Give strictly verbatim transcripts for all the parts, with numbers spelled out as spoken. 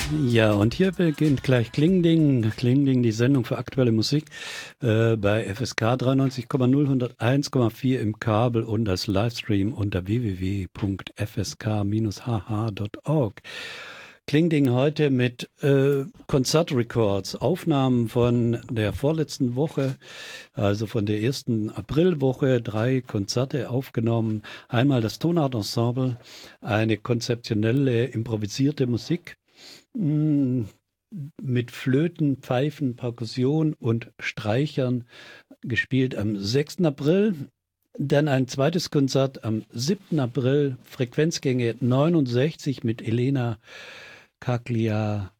Ja, und hier beginnt gleich Klingding, Klingding, die Sendung für aktuelle Musik äh, bei F S K dreiundneunzig Komma null, hunderteins Komma vier im Kabel und als Livestream unter w w w punkt f s k dash h h punkt org. Klingding heute mit äh, Konzertrecords, Aufnahmen von der vorletzten Woche, also von der ersten Aprilwoche, drei Konzerte aufgenommen. Einmal das Tonartensemble, eine konzeptionelle, improvisierte Musik mit Flöten, Pfeifen, Perkussion und Streichern gespielt am sechsten April. Dann ein zweites Konzert am siebten April, Frequenzgänge neunundsechzig mit Elena Kaklia,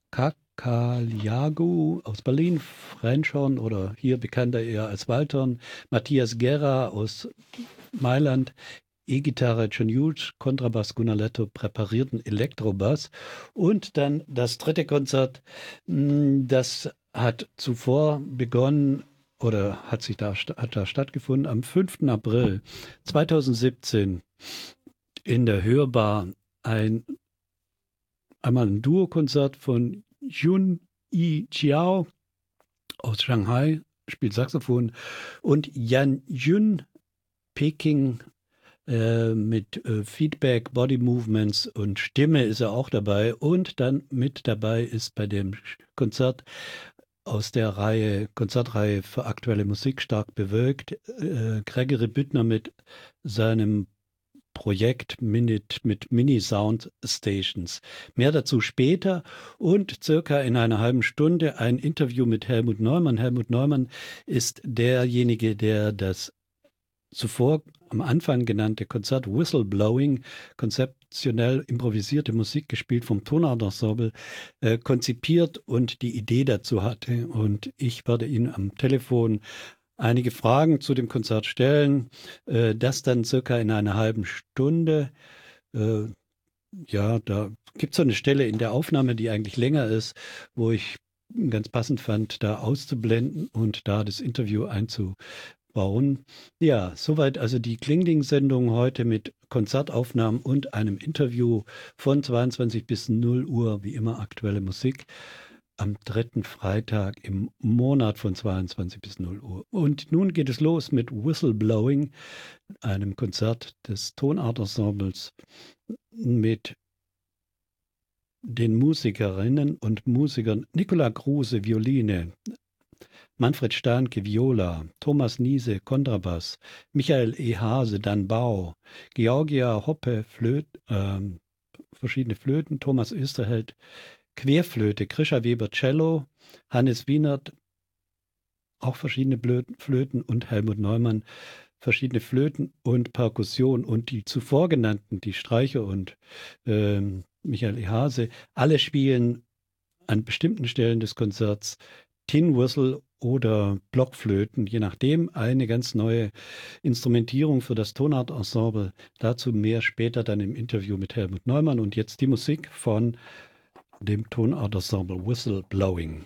Kakaliagu aus Berlin, Frenschhorn oder hier bekannter eher als Waldhorn, Matthias Guerra aus Mailand, E-Gitarre John Hughes, Kontrabass Gunnar Letto, präparierten Elektrobass. Und dann das dritte Konzert, das hat zuvor begonnen oder hat sich da, hat da stattgefunden am fünften April zweitausendsiebzehn in der Hörbar. Ein, einmal ein Duo-Konzert von Yun Yi Chiao aus Shanghai, spielt Saxophon, und Yan Yun Peking mit äh, Feedback, Body Movements und Stimme ist er auch dabei. Und dann mit dabei ist bei dem Konzert aus der Reihe, Konzertreihe für aktuelle Musik stark bewölkt, äh, Gregory Büttner mit seinem Projekt Minute mit Mini-Sound Stations. Mehr dazu später und circa in einer halben Stunde ein Interview mit Helmut Neumann. Helmut Neumann ist derjenige, der das zuvor am Anfang genannte Konzert Whistleblowing, konzeptionell improvisierte Musik gespielt vom Tonartensemble, äh, konzipiert und die Idee dazu hatte. Und ich werde Ihnen am Telefon einige Fragen zu dem Konzert stellen. Äh, das dann circa in einer halben Stunde. Äh, ja, da gibt es so eine Stelle in der Aufnahme, die eigentlich länger ist, wo ich ganz passend fand, da auszublenden und da das Interview einzubauen. Bauen. Ja, soweit also die Klingding-Sendung heute mit Konzertaufnahmen und einem Interview von zweiundzwanzig bis null Uhr, wie immer aktuelle Musik, am dritten Freitag im Monat von zweiundzwanzig bis null Uhr. Und nun geht es los mit Whistleblowing, einem Konzert des Tonartensembles mit den Musikerinnen und Musikern Nicola Kruse, Violine, Manfred Stahnke, Viola, Thomas Niese, Kontrabass, Michael E. Hase, dann Bau, Georgia Hoppe, Flöt, äh, verschiedene Flöten, Thomas Österheld, Querflöte, Krischa Weber, Cello, Hannes Wienert, auch verschiedene Flöten und Helmut Neumann, verschiedene Flöten und Perkussion und die zuvor genannten, die Streicher und äh, Michael E. Hase, alle spielen an bestimmten Stellen des Konzerts Tin Whistle oder Blockflöten, je nachdem eine ganz neue Instrumentierung für das Tonartensemble. Dazu mehr später dann im Interview mit Helmut Neumann und jetzt die Musik von dem Tonartensemble Whistleblowing.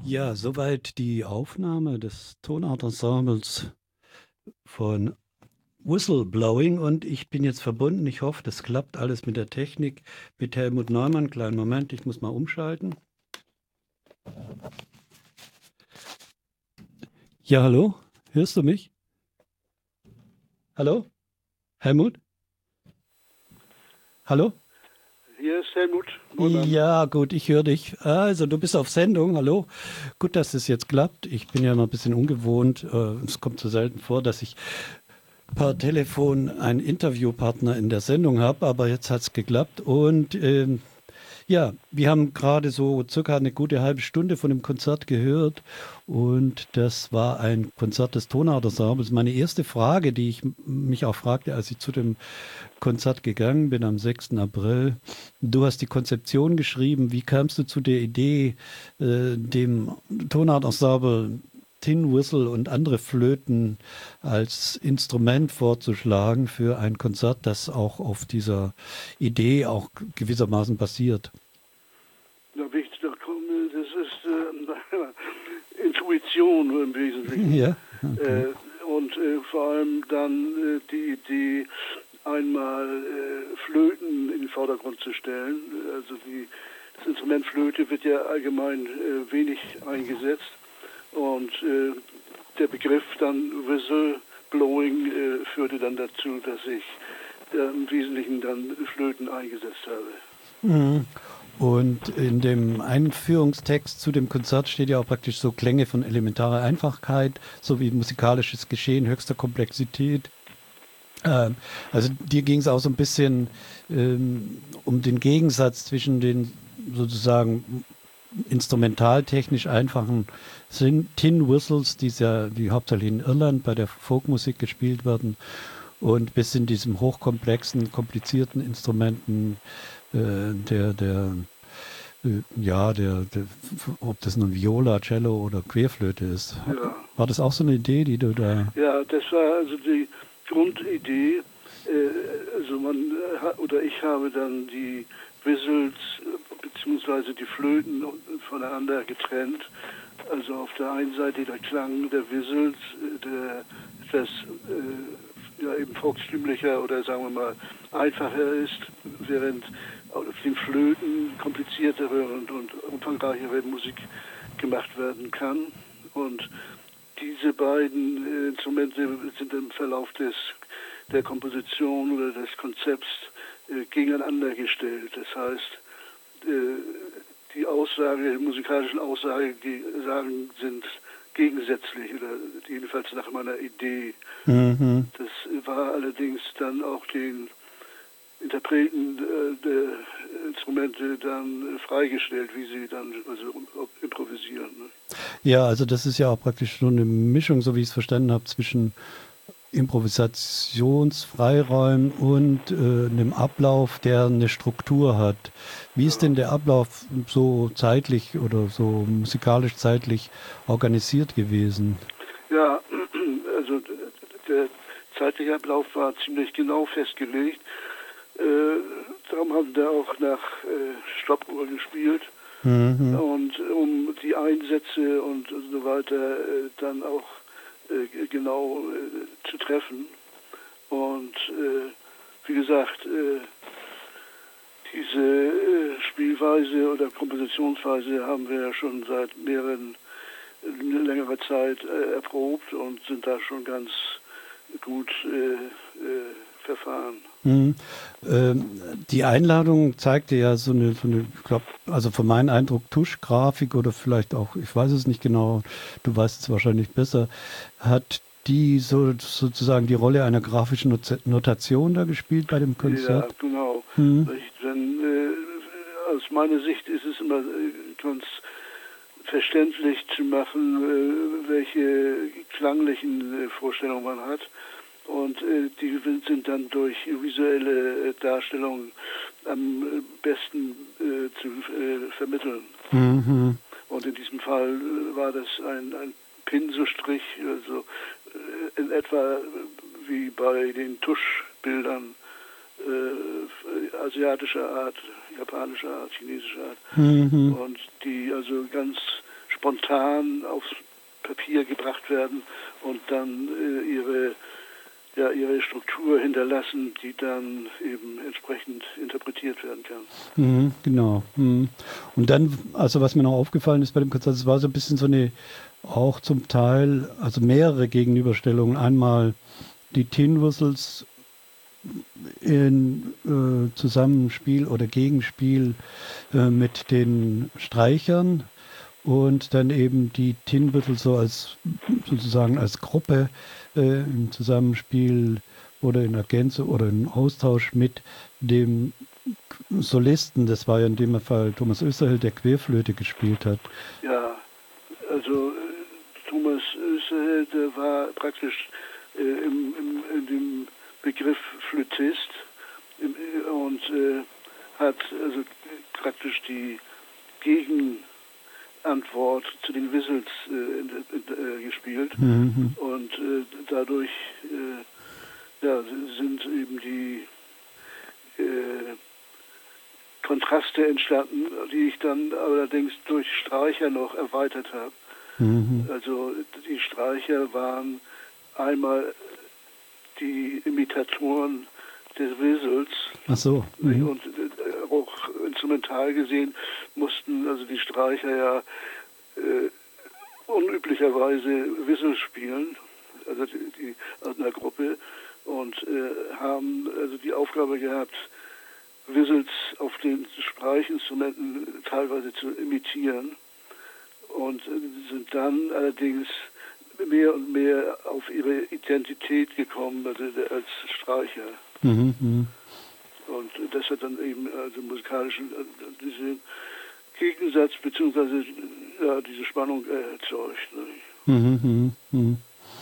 Ja, soweit die Aufnahme des Tonartensembles von Whistleblowing und ich bin jetzt verbunden. Ich hoffe, das klappt alles mit der Technik, mit Helmut Neumann. Kleinen Moment, ich muss mal umschalten. Ja, hallo? Hörst du mich? Hallo? Helmut? Hallo? Hier ist Helmut Neumann. Ja, gut, ich höre dich. Also, du bist auf Sendung. Hallo. Gut, dass es jetzt klappt. Ich bin ja noch ein bisschen ungewohnt. Äh, Es kommt so selten vor, dass ich per Telefon einen Interviewpartner in der Sendung habe, aber jetzt hat es geklappt. Und ähm, ja, wir haben gerade so circa eine gute halbe Stunde von dem Konzert gehört und das war ein Konzert des Tonartensembles. Meine erste Frage, die ich m- mich auch fragte, als ich zu dem Konzert gegangen bin am sechsten April, du hast die Konzeption geschrieben. Wie kamst du zu der Idee, äh, dem Tonartensemble Tin Whistle und andere Flöten als Instrument vorzuschlagen für ein Konzert, das auch auf dieser Idee auch gewissermaßen basiert? Da will ich da kommen, das ist äh, Intuition im Wesentlichen. Ja, okay. Äh, und äh, vor allem dann äh, die Idee, einmal äh, Flöten in den Vordergrund zu stellen. Also die, das Instrument Flöte wird ja allgemein äh, wenig eingesetzt. Und äh, der Begriff dann Whistleblowing äh, führte dann dazu, dass ich äh, im Wesentlichen dann Flöten eingesetzt habe. Mhm. Und in dem Einführungstext zu dem Konzert steht ja auch praktisch so Klänge von elementarer Einfachheit sowie musikalisches Geschehen höchster Komplexität. Ähm, also dir ging es auch so ein bisschen ähm, um den Gegensatz zwischen den sozusagen instrumentaltechnisch einfachen Sin- Tin Whistles, die, ja, die hauptsächlich in Irland bei der Folkmusik gespielt werden, und bis in diesem hochkomplexen, komplizierten Instrumenten äh, der, der, äh, ja, der, der, ob das nun Viola, Cello oder Querflöte ist. Ja. War das auch so eine Idee, die du da... Ja, das war also die Grundidee. Äh, also man äh, ha- oder ich habe dann die Whistles äh, beziehungsweise die Flöten voneinander getrennt. Also auf der einen Seite der Klang der Whistles, äh, der etwas äh, ja, eben volkstümlicher oder sagen wir mal einfacher ist, während auf den Flöten kompliziertere und, und umfangreichere Musik gemacht werden kann. Und diese beiden äh, Instrumente sind im Verlauf des, der Komposition oder des Konzepts äh, gegeneinander gestellt. Das heißt, äh, die Aussage, die musikalischen Aussagen sind gegensätzlich, oder jedenfalls nach meiner Idee. Mhm. Das war allerdings dann auch den Interpreten äh, der Instrumente dann äh, freigestellt, wie sie dann also improvisieren. Ne? Ja, also das ist ja auch praktisch so eine Mischung, so wie ich es verstanden habe, zwischen Improvisationsfreiräumen und äh, einem Ablauf, der eine Struktur hat. Wie ist Ja. denn der Ablauf so zeitlich oder so musikalisch zeitlich organisiert gewesen? Ja, also der zeitliche Ablauf war ziemlich genau festgelegt. Äh, darum haben wir auch nach äh, Stoppuhr gespielt. Mhm. Und um die Einsätze und so weiter äh, dann auch äh, genau äh, zu treffen. Und äh, wie gesagt, äh, diese äh, Spielweise oder Kompositionsweise haben wir ja schon seit mehreren, äh, längerer Zeit äh, erprobt und sind da schon ganz gut äh, äh, verfahren. Mhm. Ähm, die Einladung zeigte ja so eine, so eine, ich glaube, also von meinem Eindruck Tuschgrafik oder vielleicht auch, ich weiß es nicht genau, du weißt es wahrscheinlich besser, hat die so sozusagen die Rolle einer grafischen Not- Notation da gespielt bei dem Ja, Konzert? genau. Mhm. Wenn, äh, aus meiner Sicht ist es immer äh, ganz verständlich zu machen, äh, welche klanglichen äh, Vorstellungen man hat. Und äh, die sind dann durch visuelle äh, Darstellung am äh, besten äh, zu äh, vermitteln. Mhm. Und in diesem Fall äh, war das ein, ein Pinselstrich, also äh, in etwa wie bei den Tuschbildern äh, asiatischer Art, japanischer Art, chinesischer Art. Mhm. Und die also ganz spontan aufs Papier gebracht werden und dann äh, ihre, ja, ihre Struktur hinterlassen, die dann eben entsprechend interpretiert werden kann. Mhm, genau. Mhm. Und dann, also was mir noch aufgefallen ist bei dem Konzert, es war so ein bisschen so eine, auch zum Teil, also mehrere Gegenüberstellungen. Einmal die Tin Whistles in äh, Zusammenspiel oder Gegenspiel äh, mit den Streichern und dann eben die Tin Whistles so als sozusagen als Gruppe äh, im Zusammenspiel oder in Ergänzung oder im Austausch mit dem Solisten. Das war ja in dem Fall Thomas Österheld, der Querflöte gespielt hat. Ja, also äh, Thomas Österheld, der war praktisch äh, im, im, in dem Begriff Flötist im, und äh, hat also praktisch die Gegenantwort zu den Whistles äh, in, in, äh, gespielt. Mhm. Und äh, dadurch äh, ja, sind eben die äh, Kontraste entstanden, die ich dann allerdings durch Streicher noch erweitert habe. Mhm. Also die Streicher waren einmal die Imitatoren des Whistles. Ach so. Mhm. Und äh, auch instrumental gesehen mussten also die Streicher ja äh, unüblicherweise Whistle spielen, also die, die aus einer Gruppe, und äh, haben also die Aufgabe gehabt, Whistles auf den Streichinstrumenten teilweise zu imitieren und äh, sind dann allerdings mehr und mehr auf ihre Identität gekommen, also als Streicher. Mhm. Mhm. Und das hat dann eben also musikalischen äh, diesen Gegensatz beziehungsweise ja, diese Spannung äh, erzeugt. Ne? Mhm. Mhm. Mhm.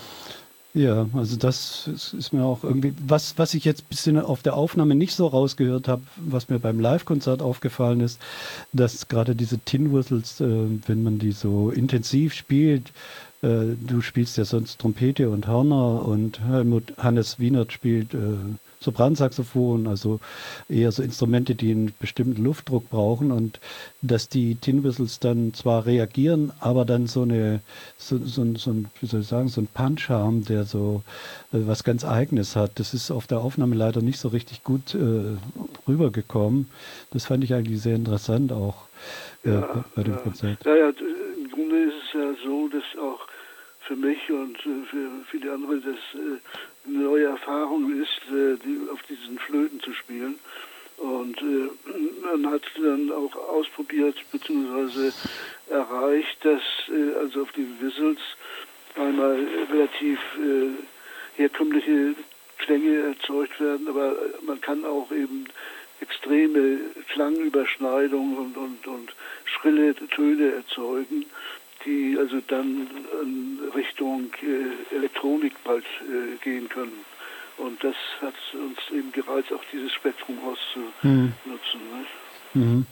Ja, also das ist, ist mir auch irgendwie, was, was ich jetzt ein bisschen auf der Aufnahme nicht so rausgehört habe, was mir beim Live-Konzert aufgefallen ist, dass gerade diese Tin Whistles, äh, wenn man die so intensiv spielt, äh, du spielst ja sonst Trompete und Hörner und Helmut Hannes Wienert spielt äh, Sopransaxophon, also eher so Instrumente, die einen bestimmten Luftdruck brauchen und dass die Tin Whistles dann zwar reagieren, aber dann so eine, so, so, so ein, wie soll ich sagen, so ein Punch haben, der so äh, was ganz Eigenes hat. Das ist auf der Aufnahme leider nicht so richtig gut äh, rübergekommen. Das fand ich eigentlich sehr interessant auch äh, Ja, bei dem ja. Konzert. Ja, ja, im Grunde ist es ja so, dass auch für mich und äh, für viele andere das äh, eine neue Erfahrung ist, äh, die, auf diesen Flöten zu spielen. Und äh, man hat dann auch ausprobiert bzw. erreicht, dass äh, also auf den Whistles einmal relativ äh, herkömmliche Klänge erzeugt werden, aber man kann auch eben extreme Klangüberschneidungen und, und, und schrille Töne erzeugen, die also dann in Richtung äh, Elektronik bald äh, gehen können. Und das hat uns eben gereizt, auch dieses Spektrum auszunutzen. Mhm. Mhm.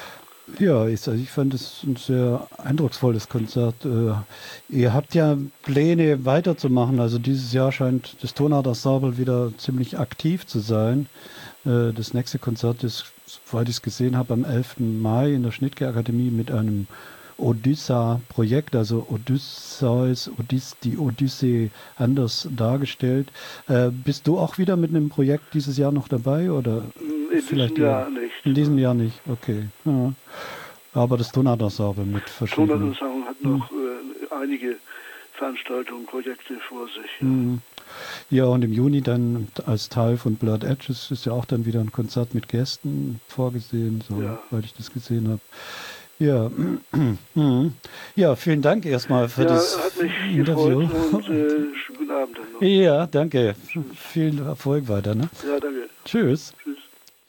Ja, ich, also ich fand es ein sehr eindrucksvolles Konzert. Äh, ihr habt ja Pläne weiterzumachen. Also dieses Jahr scheint das Tonart-Ensemble wieder ziemlich aktiv zu sein. Äh, das nächste Konzert ist, soweit ich es gesehen habe, am elften Mai in der Schnittke-Akademie mit einem Odyssa-Projekt, also Odysseus, Odys, die Odyssee anders dargestellt. Äh, bist du auch wieder mit einem Projekt dieses Jahr noch dabei oder In vielleicht diesem eher? Jahr nicht. In diesem Jahr nicht, okay. Ja. Aber das Tonart-Ensemble mit verschiedenen. Tonart-Ensemble hat noch äh, einige Veranstaltungen, Projekte vor sich. Ja. Mhm. Ja, und im Juni dann als Teil von Blood Edge ist, ist ja auch dann wieder ein Konzert mit Gästen vorgesehen, so, Ja. weil ich das gesehen habe. Ja, mhm. Ja, vielen Dank erstmal für Ja, das hat mich Interview. gefreut und äh, guten Abend dann noch. Ja, danke. Viel Erfolg weiter. Ne? Ja, danke. Tschüss. Tschüss.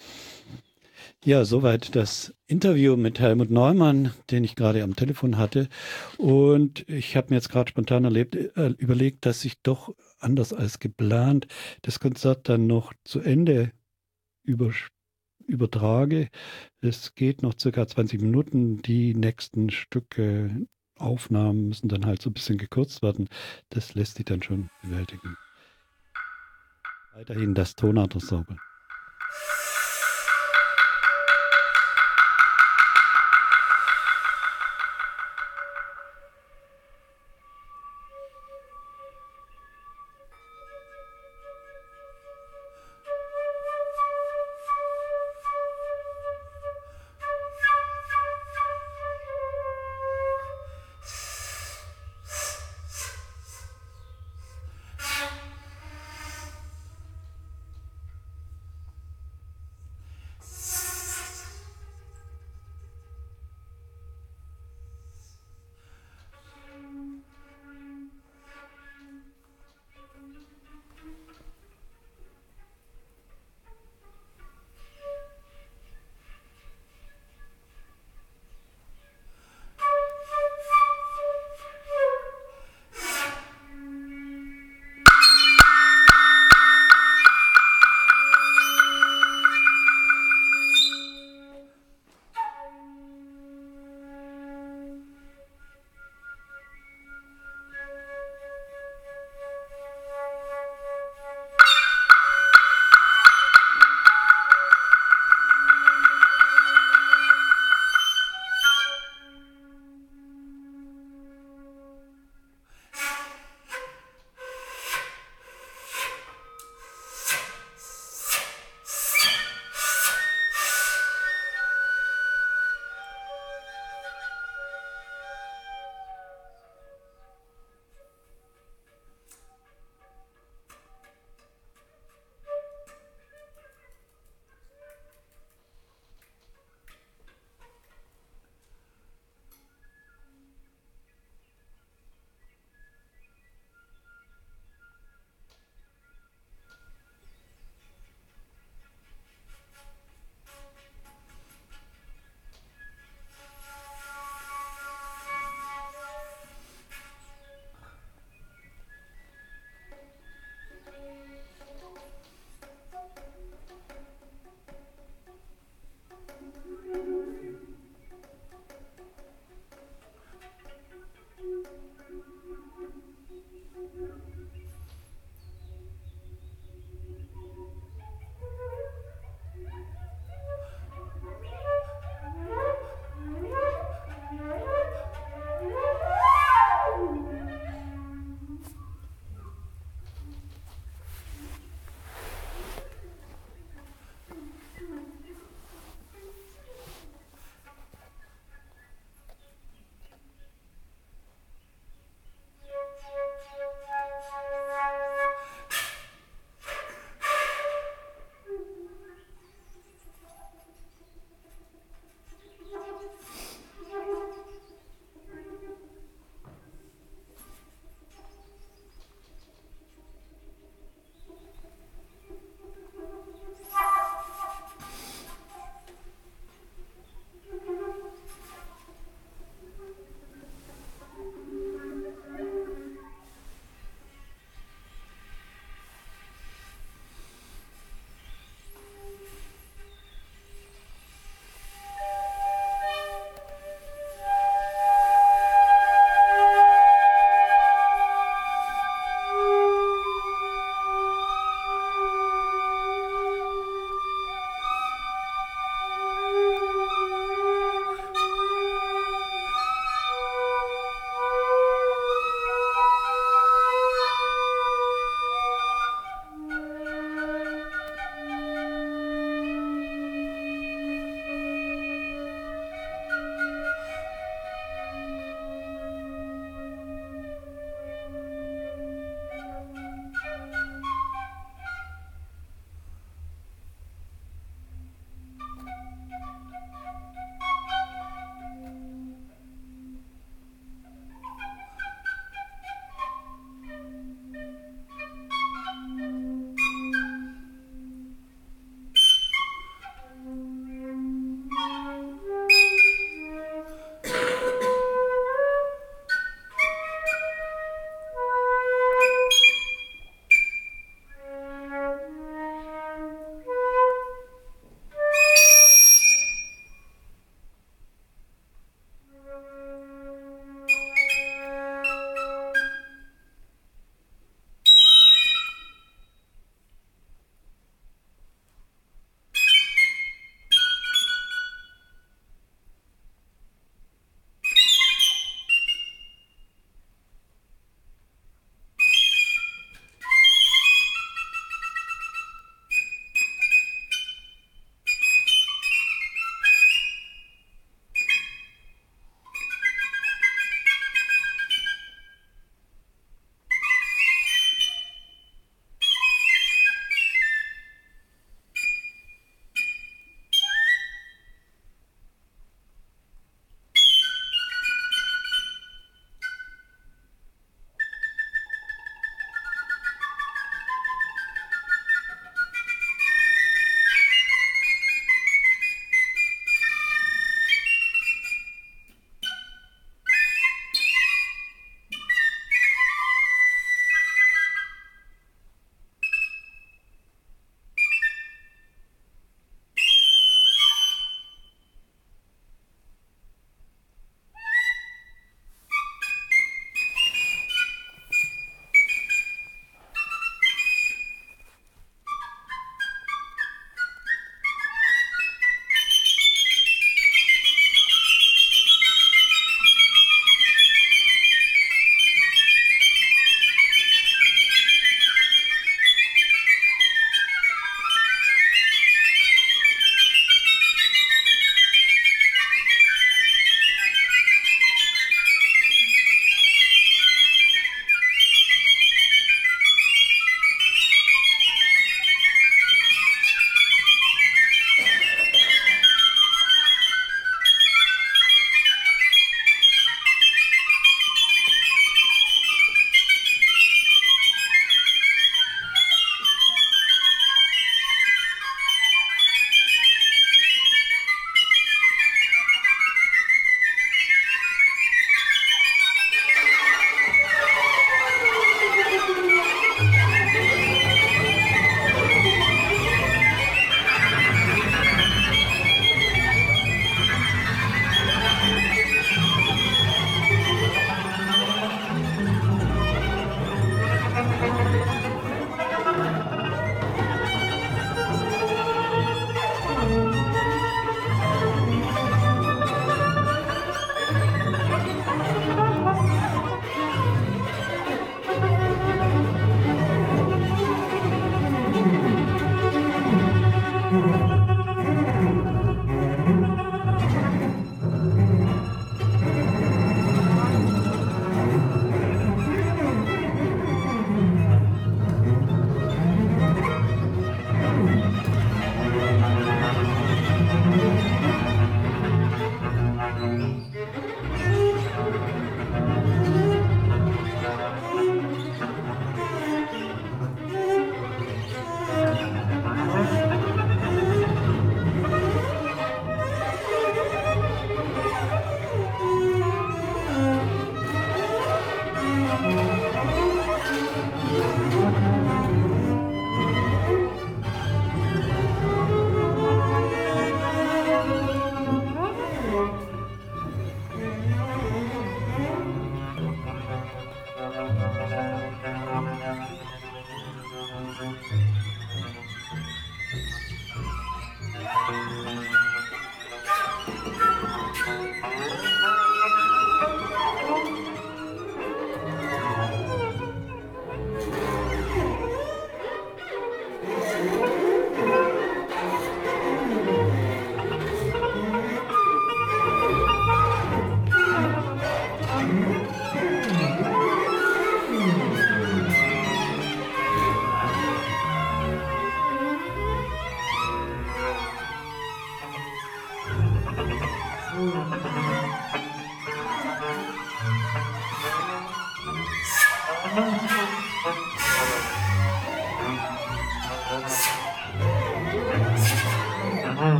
Ja, soweit das Interview mit Helmut Neumann, den ich gerade am Telefon hatte. Und ich habe mir jetzt gerade spontan erlebt, äh, überlegt, dass ich doch anders als geplant das Konzert dann noch zu Ende über, übertrage. Es geht noch circa zwanzig Minuten. Die nächsten Stücke, Aufnahmen müssen dann halt so ein bisschen gekürzt werden. Das lässt sich dann schon bewältigen. Weiterhin das Tonart-Ensemble.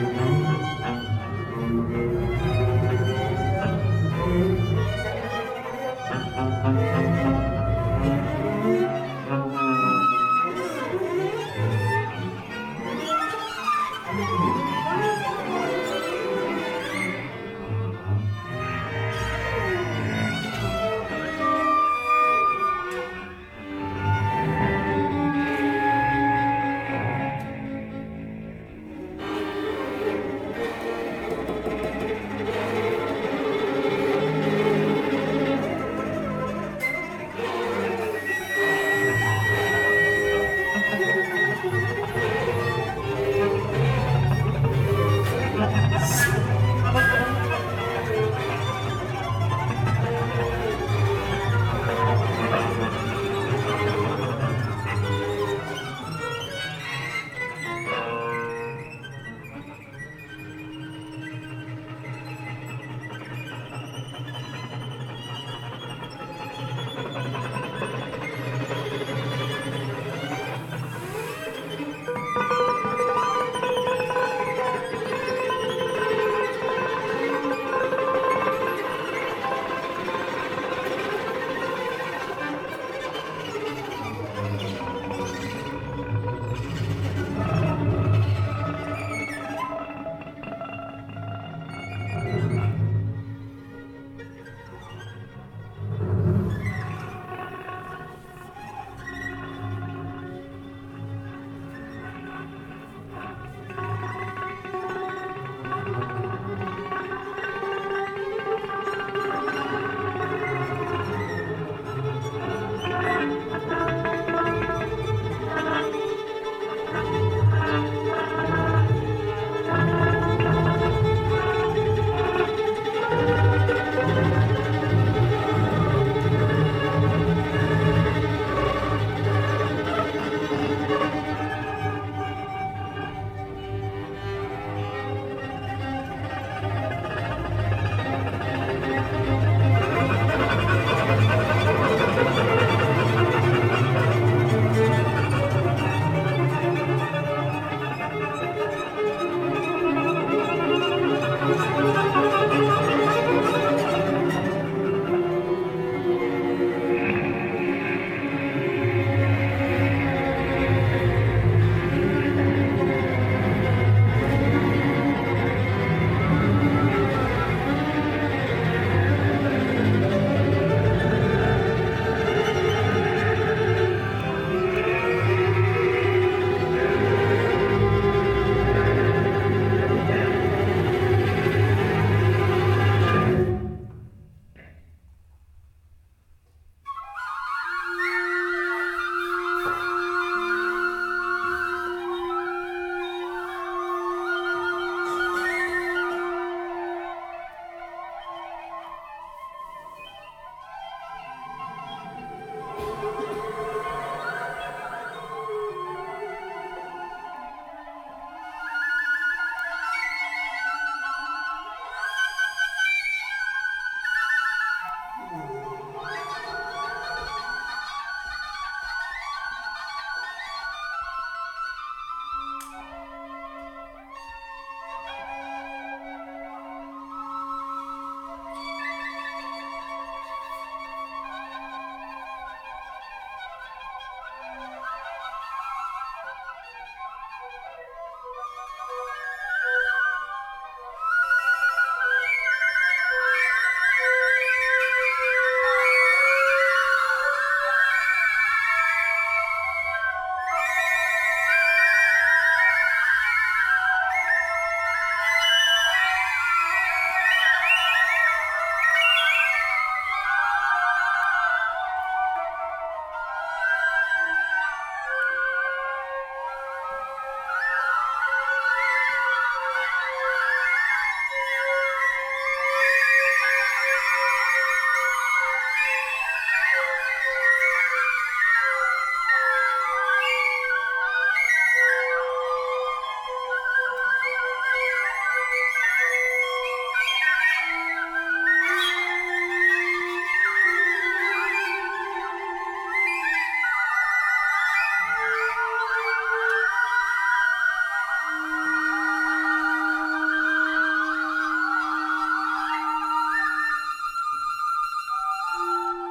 Thank you.